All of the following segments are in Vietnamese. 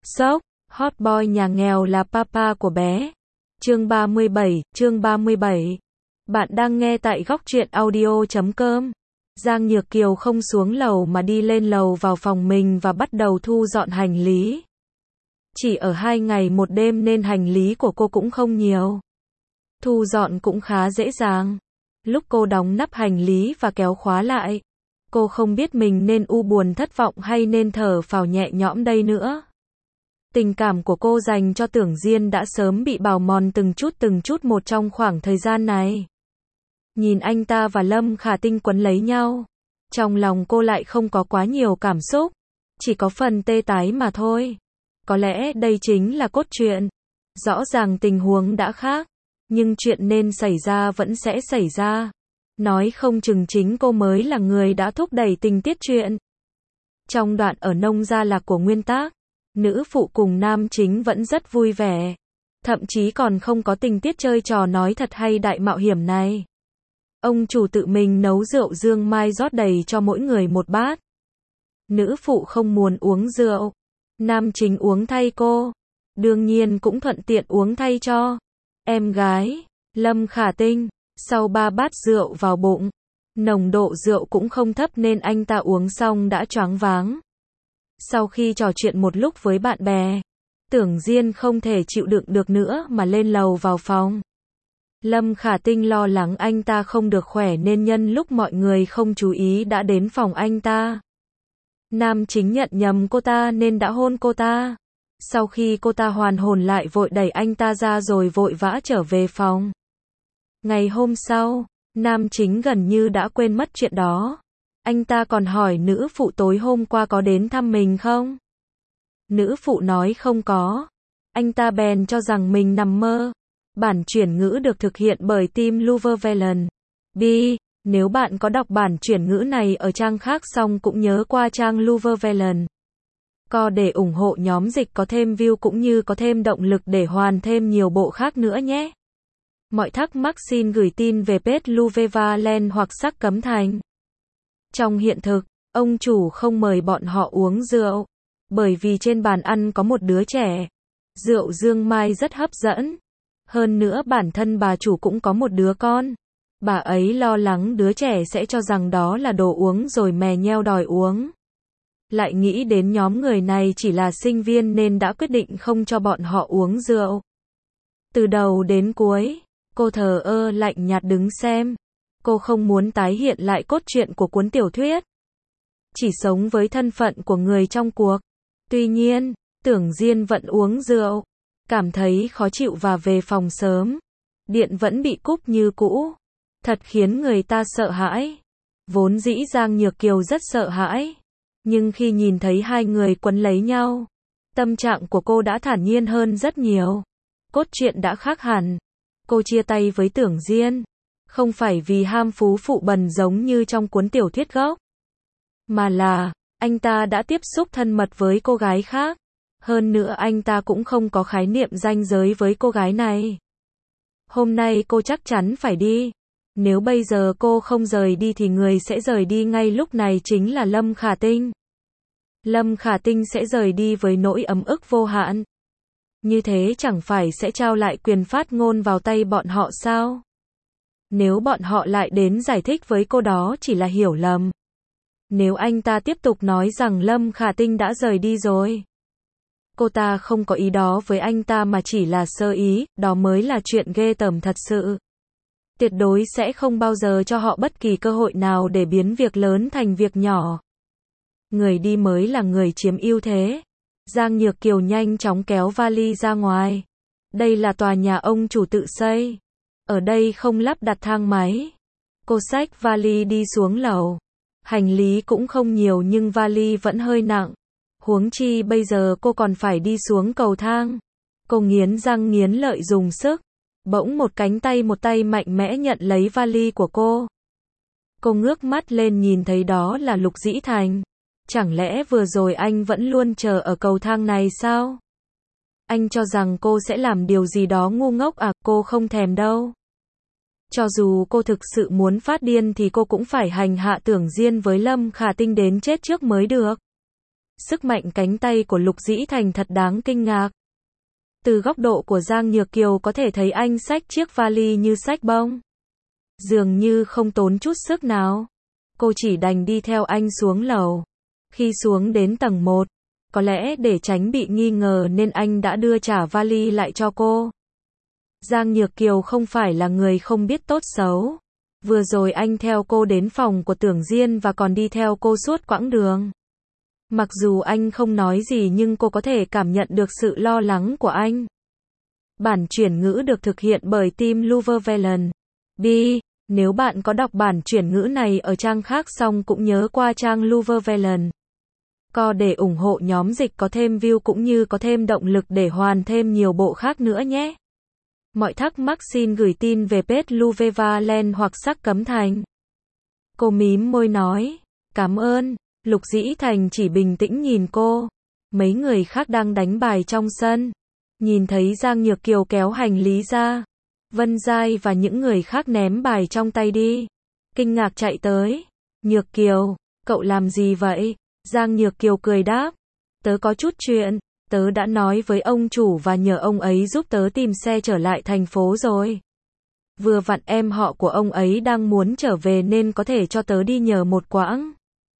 Sốc, hot boy nhà nghèo là papa của bé. Chương 37. Bạn đang nghe tại góc truyện audio.com. Giang Nhược Kiều không xuống lầu mà đi lên lầu vào phòng mình và bắt đầu thu dọn hành lý. Chỉ ở 2 ngày 1 đêm nên hành lý của cô cũng không nhiều. Thu dọn cũng khá dễ dàng. Lúc cô đóng nắp hành lý và kéo khóa lại, cô không biết mình nên buồn thất vọng hay nên thở phào nhẹ nhõm đây nữa. Tình cảm của cô dành cho Tưởng Diên đã sớm bị bào mòn từng chút một trong khoảng thời gian này. Nhìn anh ta và Lâm Khả Tinh quấn lấy nhau, trong lòng cô lại không có quá nhiều cảm xúc, chỉ có phần tê tái mà thôi. Có lẽ đây chính là cốt truyện. Rõ ràng tình huống đã khác, nhưng chuyện nên xảy ra vẫn sẽ xảy ra. Nói không chừng chính cô mới là người đã thúc đẩy tình tiết truyện. Trong đoạn ở nông gia lạc của nguyên tác, nữ phụ cùng nam chính vẫn rất vui vẻ. Thậm chí còn không có tình tiết chơi trò nói thật hay đại mạo hiểm này. Ông chủ tự mình nấu rượu dương mai rót đầy cho mỗi người một bát. Nữ phụ không muốn uống rượu, nam chính uống thay cô. Đương nhiên cũng thuận tiện uống thay cho em gái, Lâm Khả Tinh. Sau 3 bát rượu vào bụng, nồng độ rượu cũng không thấp nên anh ta uống xong đã choáng váng. Sau khi trò chuyện một lúc với bạn bè, Tưởng Diên không thể chịu đựng được nữa mà lên lầu vào phòng. Lâm Khả Tinh lo lắng anh ta không được khỏe nên nhân lúc mọi người không chú ý đã đến phòng anh ta. Nam chính nhận nhầm cô ta nên đã hôn cô ta. Sau khi cô ta hoàn hồn lại vội đẩy anh ta ra rồi vội vã trở về phòng. Ngày hôm sau, nam chính gần như đã quên mất chuyện đó. Anh ta còn hỏi nữ phụ tối hôm qua có đến thăm mình không? Nữ phụ nói không có. Anh ta bèn cho rằng mình nằm mơ. Bản chuyển ngữ được thực hiện bởi team Luvervelen. Nếu bạn có đọc bản chuyển ngữ này ở trang khác xong cũng nhớ qua trang Luvervelen. Để ủng hộ nhóm dịch có thêm view cũng như có thêm động lực để hoàn thêm nhiều bộ khác nữa nhé. Mọi thắc mắc xin gửi tin về page Luvervelen hoặc Sắc Cấm Thành. Trong hiện thực, ông chủ không mời bọn họ uống rượu, bởi vì trên bàn ăn có một đứa trẻ. Rượu dương mai rất hấp dẫn. Hơn nữa bản thân bà chủ cũng có một đứa con. Bà ấy lo lắng đứa trẻ sẽ cho rằng đó là đồ uống rồi mè nheo đòi uống. Lại nghĩ đến nhóm người này chỉ là sinh viên nên đã quyết định không cho bọn họ uống rượu. Từ đầu đến cuối, cô thờ ơ lạnh nhạt đứng xem. Cô không muốn tái hiện lại cốt truyện của cuốn tiểu thuyết. Chỉ sống với thân phận của người trong cuộc. Tuy nhiên, Tưởng Diên vẫn uống rượu, cảm thấy khó chịu và về phòng sớm. Điện vẫn bị cúp như cũ. Thật khiến người ta sợ hãi. Vốn dĩ Giang Nhược Kiều rất sợ hãi. Nhưng khi nhìn thấy hai người quấn lấy nhau, tâm trạng của cô đã thản nhiên hơn rất nhiều. Cốt truyện đã khác hẳn. Cô chia tay với Tưởng Diên, không phải vì ham phú phụ bần giống như trong cuốn tiểu thuyết gốc, mà là, anh ta đã tiếp xúc thân mật với cô gái khác. Hơn nữa anh ta cũng không có khái niệm ranh giới với cô gái này. Hôm nay cô chắc chắn phải đi. Nếu bây giờ cô không rời đi thì người sẽ rời đi ngay lúc này chính là Lâm Khả Tinh. Lâm Khả Tinh sẽ rời đi với nỗi ấm ức vô hạn. Như thế chẳng phải sẽ trao lại quyền phát ngôn vào tay bọn họ sao? Nếu bọn họ lại đến giải thích với cô đó chỉ là hiểu lầm. Nếu anh ta tiếp tục nói rằng Lâm Khả Tinh đã rời đi rồi, cô ta không có ý đó với anh ta mà chỉ là sơ ý, đó mới là chuyện ghê tởm thật sự. Tuyệt đối sẽ không bao giờ cho họ bất kỳ cơ hội nào để biến việc lớn thành việc nhỏ. Người đi mới là người chiếm ưu thế. Giang Nhược Kiều nhanh chóng kéo vali ra ngoài. Đây là tòa nhà ông chủ tự xây. Ở đây không lắp đặt thang máy. Cô xách vali đi xuống lầu. Hành lý cũng không nhiều nhưng vali vẫn hơi nặng. Huống chi bây giờ cô còn phải đi xuống cầu thang. Cô nghiến răng nghiến lợi dùng sức. Bỗng một cánh tay một tay mạnh mẽ nhận lấy vali của cô. Cô ngước mắt lên nhìn thấy đó là Lục Dĩ Thành. Chẳng lẽ vừa rồi anh vẫn luôn chờ ở cầu thang này sao? Anh cho rằng cô sẽ làm điều gì đó ngu ngốc à? Cô không thèm đâu. Cho dù cô thực sự muốn phát điên thì cô cũng phải hành hạ Tưởng Diên với Lâm Khả Tinh đến chết trước mới được. Sức mạnh cánh tay của Lục Dĩ Thành thật đáng kinh ngạc. Từ góc độ của Giang Nhược Kiều có thể thấy anh xách chiếc vali như xách bông. Dường như không tốn chút sức nào. Cô chỉ đành đi theo anh xuống lầu. Khi xuống đến tầng 1, có lẽ để tránh bị nghi ngờ nên anh đã đưa trả vali lại cho cô. Giang Nhược Kiều không phải là người không biết tốt xấu. Vừa rồi anh theo cô đến phòng của Tưởng Diên và còn đi theo cô suốt quãng đường. Mặc dù anh không nói gì nhưng cô có thể cảm nhận được sự lo lắng của anh. Bản chuyển ngữ được thực hiện bởi team Luvervelen. Nếu bạn có đọc bản chuyển ngữ này ở trang khác xong cũng nhớ qua trang Luvervelen. Để ủng hộ nhóm dịch có thêm view cũng như có thêm động lực để hoàn thêm nhiều bộ khác nữa nhé. Mọi thắc mắc xin gửi tin về page Luvervelen hoặc Sắc Cấm Thành. Cô mím môi nói, cảm ơn. Lục Dĩ Thành chỉ bình tĩnh nhìn cô. Mấy người khác đang đánh bài trong sân. Nhìn thấy Giang Nhược Kiều kéo hành lý ra. Vân Giai và những người khác ném bài trong tay đi. Kinh ngạc chạy tới. Nhược Kiều, cậu làm gì vậy? Giang Nhược Kiều cười đáp. Tớ có chút chuyện. Tớ đã nói với ông chủ và nhờ ông ấy giúp tớ tìm xe trở lại thành phố rồi. Vừa vặn em họ của ông ấy đang muốn trở về nên có thể cho tớ đi nhờ một quãng.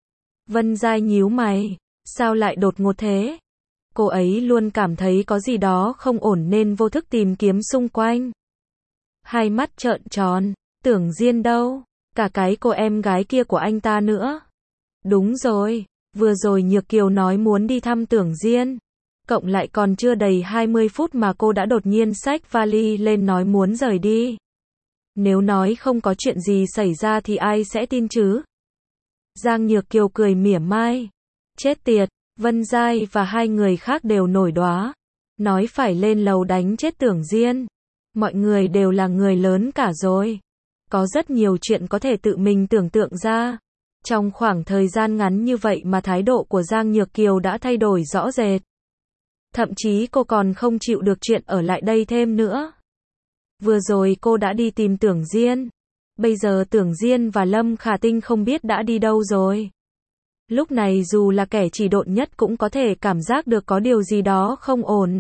Vân Giai nhíu mày. Sao lại đột ngột thế? Cô ấy luôn cảm thấy có gì đó không ổn nên vô thức tìm kiếm xung quanh. Hai mắt trợn tròn. Tưởng Diên đâu? Cả cái cô em gái kia của anh ta nữa. Đúng rồi. Vừa rồi Nhược Kiều nói muốn đi thăm Tưởng Diên. Cộng lại còn chưa đầy 20 phút mà cô đã đột nhiên xách vali lên nói muốn rời đi. Nếu nói không có chuyện gì xảy ra thì ai sẽ tin chứ? Giang Nhược Kiều cười mỉa mai. Chết tiệt, Vân Giai và hai người khác đều nổi đoá. Nói phải lên lầu đánh chết Tưởng Diên. Mọi người đều là người lớn cả rồi. Có rất nhiều chuyện có thể tự mình tưởng tượng ra. Trong khoảng thời gian ngắn như vậy mà thái độ của Giang Nhược Kiều đã thay đổi rõ rệt. Thậm chí cô còn không chịu được chuyện ở lại đây thêm nữa. Vừa rồi cô đã đi tìm Tưởng Diên. Bây giờ Tưởng Diên và Lâm Khả Tinh không biết đã đi đâu rồi. Lúc này dù là kẻ chỉ độn nhất cũng có thể cảm giác được có điều gì đó không ổn.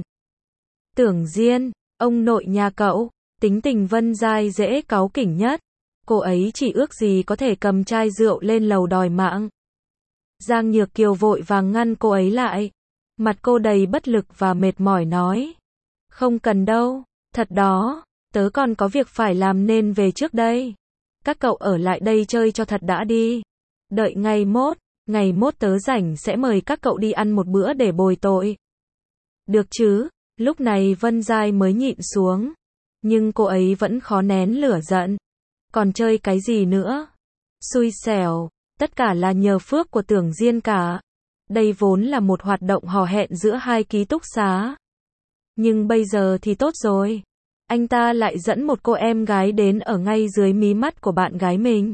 Tưởng Diên, ông nội nhà cậu, tính tình Vân Giai dễ cáu kỉnh nhất. Cô ấy chỉ ước gì có thể cầm chai rượu lên lầu đòi mạng. Giang Nhược Kiều vội vàng ngăn cô ấy lại. Mặt cô đầy bất lực và mệt mỏi nói. Không cần đâu, thật đó, tớ còn có việc phải làm nên về trước đây. Các cậu ở lại đây chơi cho thật đã đi. Đợi ngày mốt tớ rảnh sẽ mời các cậu đi ăn một bữa để bồi tội. Được chứ, lúc này Vân Giai mới nhịn xuống. Nhưng cô ấy vẫn khó nén lửa giận. Còn chơi cái gì nữa? Xui xẻo, tất cả là nhờ phước của Tưởng Diên cả. Đây vốn là một hoạt động hò hẹn giữa hai ký túc xá. Nhưng bây giờ thì tốt rồi. Anh ta lại dẫn một cô em gái đến ở ngay dưới mí mắt của bạn gái mình.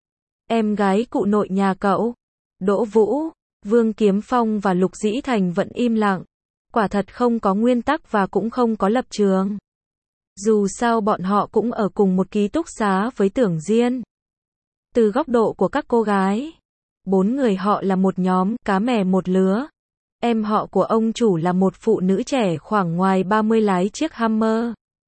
Em gái cụ nội nhà cậu. Đỗ Vũ, Vương Kiếm Phong và Lục Dĩ Thành vẫn im lặng. Quả thật không có nguyên tắc và cũng không có lập trường. Dù sao bọn họ cũng ở cùng một ký túc xá với Tưởng Diên. Từ góc độ của các cô gái, 4 người họ là một nhóm, cá mè một lứa. Em họ của ông chủ là một phụ nữ trẻ khoảng ngoài 30 lái chiếc Hummer.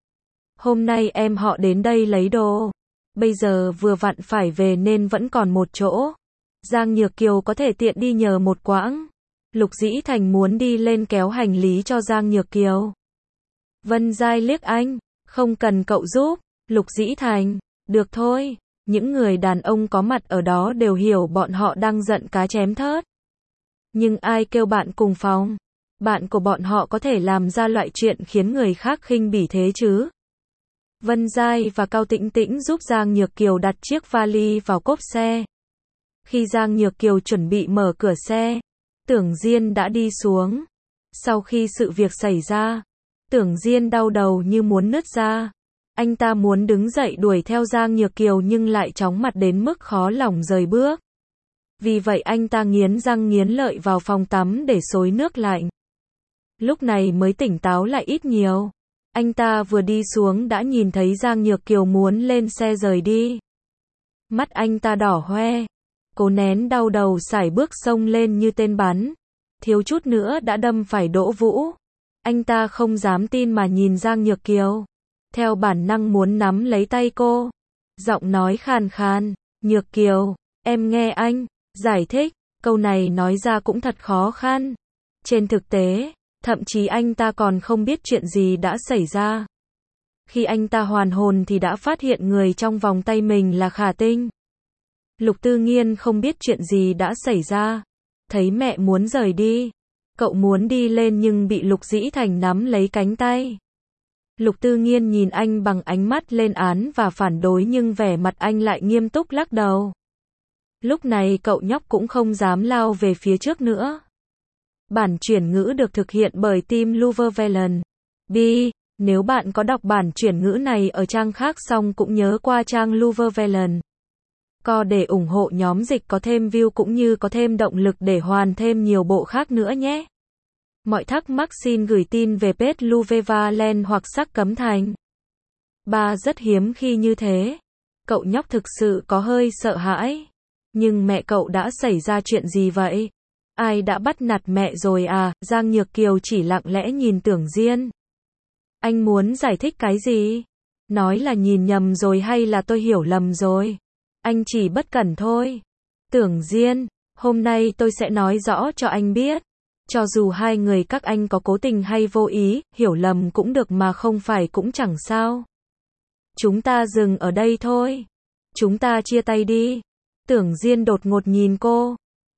Hôm nay em họ đến đây lấy đồ. Bây giờ vừa vặn phải về nên vẫn còn một chỗ. Giang Nhược Kiều có thể tiện đi nhờ một quãng. Lục Dĩ Thành muốn đi lên kéo hành lý cho Giang Nhược Kiều. Vân Giai liếc anh. Không cần cậu giúp. Lục Dĩ Thành. Được thôi. Những người đàn ông có mặt ở đó đều hiểu bọn họ đang giận cá chém thớt. Nhưng ai kêu bạn cùng phòng? Bạn của bọn họ có thể làm ra loại chuyện khiến người khác khinh bỉ thế chứ? Vân Giai và Cao Tĩnh Tĩnh giúp Giang Nhược Kiều đặt chiếc vali vào cốp xe. Khi Giang Nhược Kiều chuẩn bị mở cửa xe, Tưởng Diên đã đi xuống. Sau khi sự việc xảy ra, Tưởng Diên đau đầu như muốn nứt ra. Anh ta muốn đứng dậy đuổi theo Giang Nhược Kiều nhưng lại chóng mặt đến mức khó lòng rời bước. Vì vậy anh ta nghiến răng nghiến lợi vào phòng tắm để xối nước lạnh. Lúc này mới tỉnh táo lại ít nhiều. Anh ta vừa đi xuống đã nhìn thấy Giang Nhược Kiều muốn lên xe rời đi. Mắt anh ta đỏ hoe. Cố nén đau đầu sải bước xông lên như tên bắn. thiếu chút nữa đã đâm phải Đỗ Vũ. Anh ta không dám tin mà nhìn Giang Nhược Kiều, theo bản năng muốn nắm lấy tay cô. Giọng nói khàn khàn, Nhược Kiều, em nghe anh giải thích, câu này nói ra cũng thật khó khăn. Trên thực tế, thậm chí anh ta còn không biết chuyện gì đã xảy ra. Khi anh ta hoàn hồn thì đã phát hiện người trong vòng tay mình là Khả Tinh. Lục Tư Nghiên không biết chuyện gì đã xảy ra. Thấy mẹ muốn rời đi, cậu muốn đi lên nhưng bị Lục Dĩ Thành nắm lấy cánh tay. Lục Tư Nghiên nhìn anh bằng ánh mắt lên án và phản đối nhưng vẻ mặt anh lại nghiêm túc lắc đầu. Lúc này cậu nhóc cũng không dám lao về phía trước nữa. Bản chuyển ngữ được thực hiện bởi team Luvervelen. Nếu bạn có đọc bản chuyển ngữ này ở trang khác xong cũng nhớ qua trang Luvervelen. Để ủng hộ nhóm dịch có thêm view cũng như có thêm động lực để hoàn thêm nhiều bộ khác nữa nhé. Mọi thắc mắc xin gửi tin về page Luvervelen hoặc Sắc Cấm Thành. Rất hiếm khi như thế. Cậu nhóc thực sự có hơi sợ hãi. Nhưng mẹ cậu đã xảy ra chuyện gì vậy? Ai đã bắt nạt mẹ rồi à? Giang Nhược Kiều chỉ lặng lẽ nhìn Tưởng Diên. Anh muốn giải thích cái gì? Nói là nhìn nhầm rồi hay là tôi hiểu lầm rồi? Anh chỉ bất cẩn thôi. Tưởng Diên, hôm nay tôi sẽ nói rõ cho anh biết. Cho dù hai người các anh có cố tình hay vô ý, hiểu lầm cũng được mà không phải cũng chẳng sao. Chúng ta dừng ở đây thôi. Chúng ta chia tay đi. Tưởng Diên đột ngột nhìn cô.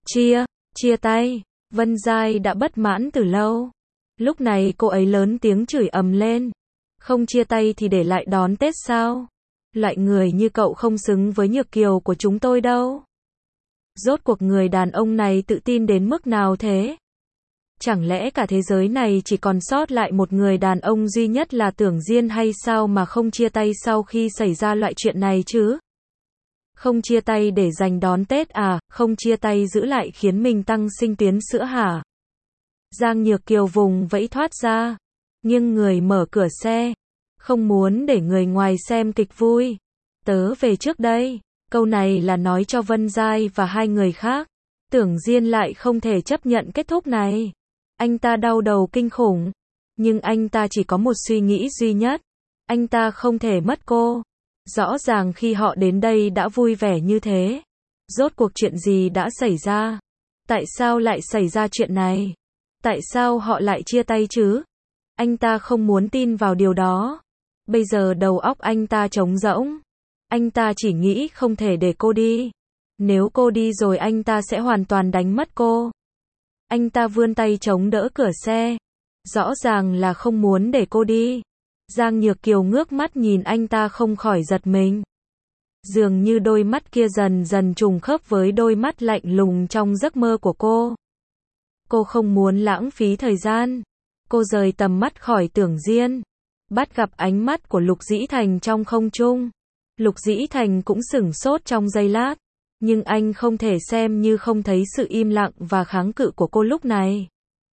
Chia tay. Vân Giai đã bất mãn từ lâu. Lúc này cô ấy lớn tiếng chửi ầm lên. Không chia tay thì để lại đón Tết sao? Loại người như cậu không xứng với Nhược Kiều của chúng tôi đâu. Rốt cuộc người đàn ông này tự tin đến mức nào thế? Chẳng lẽ cả thế giới này chỉ còn sót lại một người đàn ông duy nhất là Tưởng Diên hay sao mà không chia tay sau khi xảy ra loại chuyện này chứ? Không chia tay để dành đón Tết à? Không chia tay giữ lại khiến mình tăng sinh tuyến sữa hả? Giang Nhược Kiều vùng vẫy thoát ra, nghiêng người mở cửa xe. Không muốn để người ngoài xem kịch vui. Tớ về trước đây. Câu này là nói cho Vân Giai và hai người khác. Tưởng Diên lại không thể chấp nhận kết thúc này. Anh ta đau đầu kinh khủng. Nhưng anh ta chỉ có một suy nghĩ duy nhất. Anh ta không thể mất cô. Rõ ràng khi họ đến đây đã vui vẻ như thế. Rốt cuộc chuyện gì đã xảy ra? Tại sao lại xảy ra chuyện này? Tại sao họ lại chia tay chứ? Anh ta không muốn tin vào điều đó. Bây giờ đầu óc anh ta trống rỗng. Anh ta chỉ nghĩ không thể để cô đi. Nếu cô đi rồi anh ta sẽ hoàn toàn đánh mất cô. Anh ta vươn tay chống đỡ cửa xe. Rõ ràng là không muốn để cô đi. Giang Nhược Kiều ngước mắt nhìn anh ta không khỏi giật mình. Dường như đôi mắt kia dần dần trùng khớp với đôi mắt lạnh lùng trong giấc mơ của cô. Cô không muốn lãng phí thời gian. Cô rời tầm mắt khỏi Tưởng Diên. Bắt gặp ánh mắt của Lục Dĩ Thành trong không trung. Lục Dĩ Thành cũng sửng sốt trong giây lát. Nhưng anh không thể xem như không thấy sự im lặng và kháng cự của cô lúc này.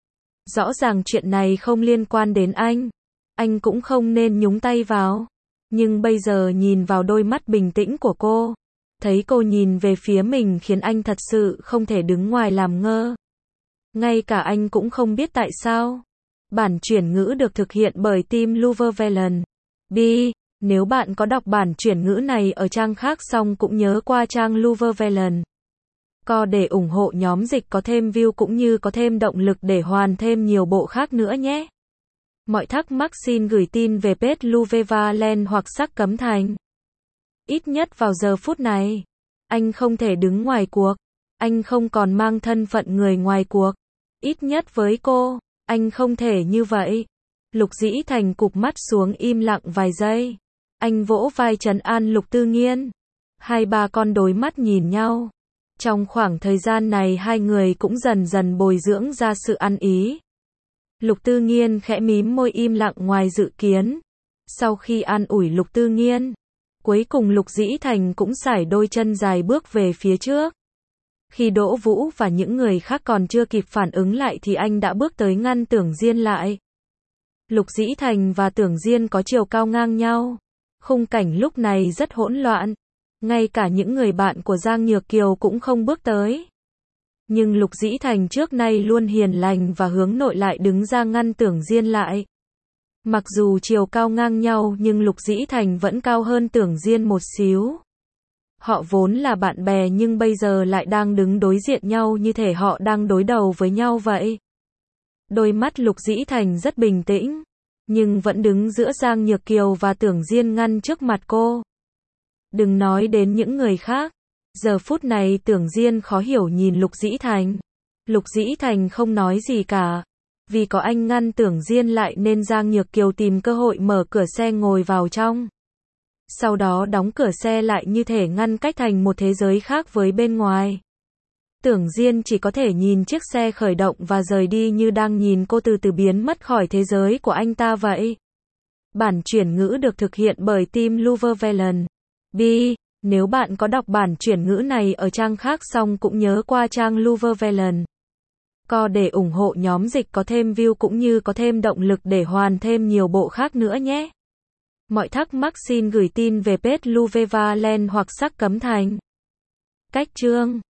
Rõ ràng chuyện này không liên quan đến anh. Anh cũng không nên nhúng tay vào. Nhưng bây giờ nhìn vào đôi mắt bình tĩnh của cô. Thấy cô nhìn về phía mình khiến anh thật sự không thể đứng ngoài làm ngơ. Ngay cả anh cũng không biết tại sao. Bản chuyển ngữ được thực hiện bởi team Luvervelen. Nếu bạn có đọc bản chuyển ngữ này ở trang khác xong cũng nhớ qua trang Luvervelen. Để ủng hộ nhóm dịch có thêm view cũng như có thêm động lực để hoàn thêm nhiều bộ khác nữa nhé. Mọi thắc mắc xin gửi tin về page Luvervelen hoặc Sắc Cấm Thành. Ít nhất vào giờ phút này, anh không thể đứng ngoài cuộc. Anh không còn mang thân phận người ngoài cuộc. Ít nhất với cô, anh không thể như vậy. Lục Dĩ Thành cụp mắt xuống im lặng vài giây. Anh vỗ vai trấn an Lục Tư Nghiên. Hai ba con đối mắt nhìn nhau. Trong khoảng thời gian này hai người cũng dần dần bồi dưỡng ra sự ăn ý. Lục Tư Nghiên khẽ mím môi im lặng ngoài dự kiến. Sau khi an ủi Lục Tư Nghiên, cuối cùng Lục Dĩ Thành cũng sải đôi chân dài bước về phía trước. Khi Đỗ Vũ và những người khác còn chưa kịp phản ứng lại thì anh đã bước tới ngăn Tưởng Diên lại. Lục Dĩ Thành và Tưởng Diên có chiều cao ngang nhau. Khung cảnh lúc này rất hỗn loạn. Ngay cả những người bạn của Giang Nhược Kiều cũng không bước tới. Nhưng Lục Dĩ Thành trước nay luôn hiền lành và hướng nội lại đứng ra ngăn Tưởng Diên lại. Mặc dù chiều cao ngang nhau nhưng Lục Dĩ Thành vẫn cao hơn Tưởng Diên một xíu. Họ vốn là bạn bè nhưng bây giờ lại đang đứng đối diện nhau như thể họ đang đối đầu với nhau vậy. Đôi mắt Lục Dĩ Thành rất bình tĩnh, nhưng vẫn đứng giữa Giang Nhược Kiều và Tưởng Diên ngăn trước mặt cô. Đừng nói đến những người khác. Giờ phút này Tưởng Diên khó hiểu nhìn Lục Dĩ Thành. Lục Dĩ Thành không nói gì cả. Vì có anh ngăn Tưởng Diên lại nên Giang Nhược Kiều tìm cơ hội mở cửa xe ngồi vào trong. Sau đó đóng cửa xe lại như thể ngăn cách thành một thế giới khác với bên ngoài. Tưởng Diên chỉ có thể nhìn chiếc xe khởi động và rời đi như đang nhìn cô từ từ biến mất khỏi thế giới của anh ta vậy. Bản chuyển ngữ được thực hiện bởi team Luvervelen. Nếu bạn có đọc bản chuyển ngữ này ở trang khác xong cũng nhớ qua trang Luvervelen. Để ủng hộ nhóm dịch có thêm view cũng như có thêm động lực để hoàn thêm nhiều bộ khác nữa nhé. Mọi thắc mắc xin gửi tin về page Luvervelen hoặc Sắc Cấm Thành. Cách chương